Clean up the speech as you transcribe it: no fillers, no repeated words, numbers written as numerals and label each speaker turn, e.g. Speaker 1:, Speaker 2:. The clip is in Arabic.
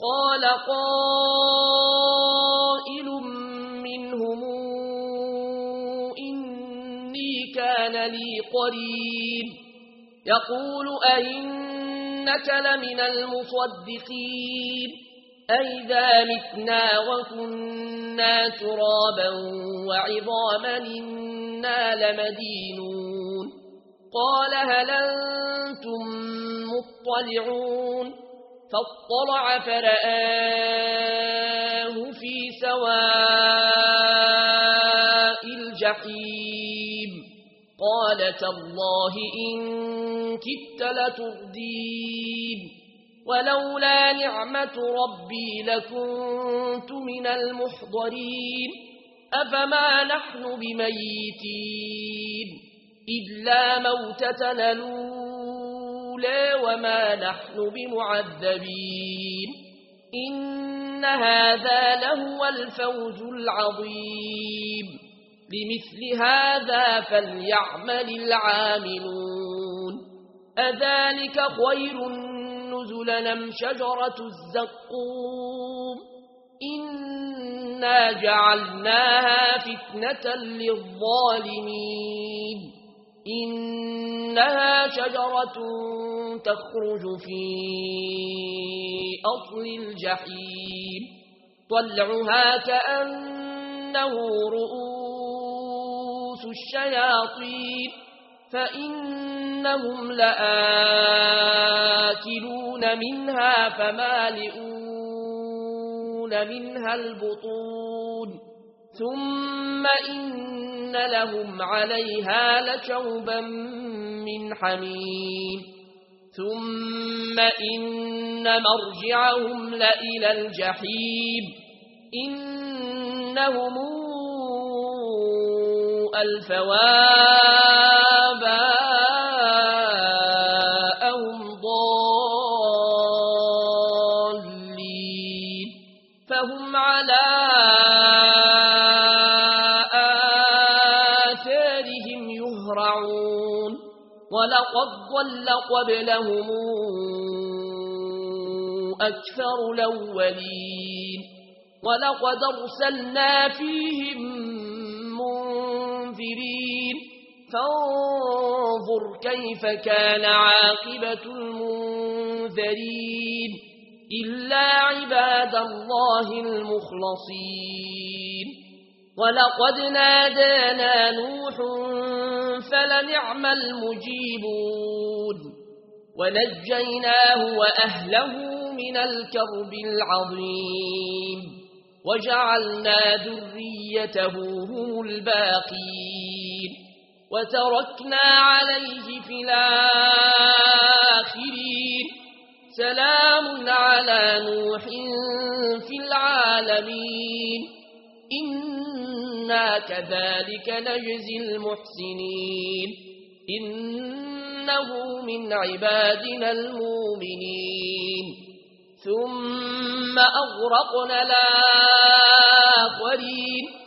Speaker 1: قال قائل منهم إني كان لي قرين يقول أئنك لمن المصدقين أئذا متنا وكنا ترابا وعظاما إنا لمدينون قال هل أنتم مطلعون فاطلع فرآه في سواء الجحيم قال تالله إن كدت لتردين ولولا نعمة ربي لكنت من المحضرين أفما نحن بميتين إلا موتتنا الأولى وما نحن بمعذبين إن هذا لهو الفوز العظيم لمثل هذا فليعمل العاملون أذلك خير نزلا أم شجرة الزقوم إنا جعلناها فتنة للظالمين إنها شجرة تخرج في أصل الجحيم طلعها كأنه رؤوس الشياطين فإنهم لآكلون منها فمالئون منها البطون ثم إن لهم عليها لشوبا من حميم ثم إن مرجعهم لإلى الجحيم إنهم ألفوا آباءهم ضالين فهم على آثارهم يهرعون ولقد ضل قبلهم أكثر الأولين ولقد أرسلنا فيهم منذرين فانظر كيف كان عاقبة المنذرين إلا عباد الله المخلصين ولقد نادانا نوح فلنعم المجيبون ونجيناه وأهله من الكرب العظيم وجعلنا ذريته هم الباقين وتركنا عليه في الآخرين سلام على نوح في العالمين إنا كذلك نجزي المحسنين إنه من عبادنا المؤمنين ثم أغرقنا الآخرين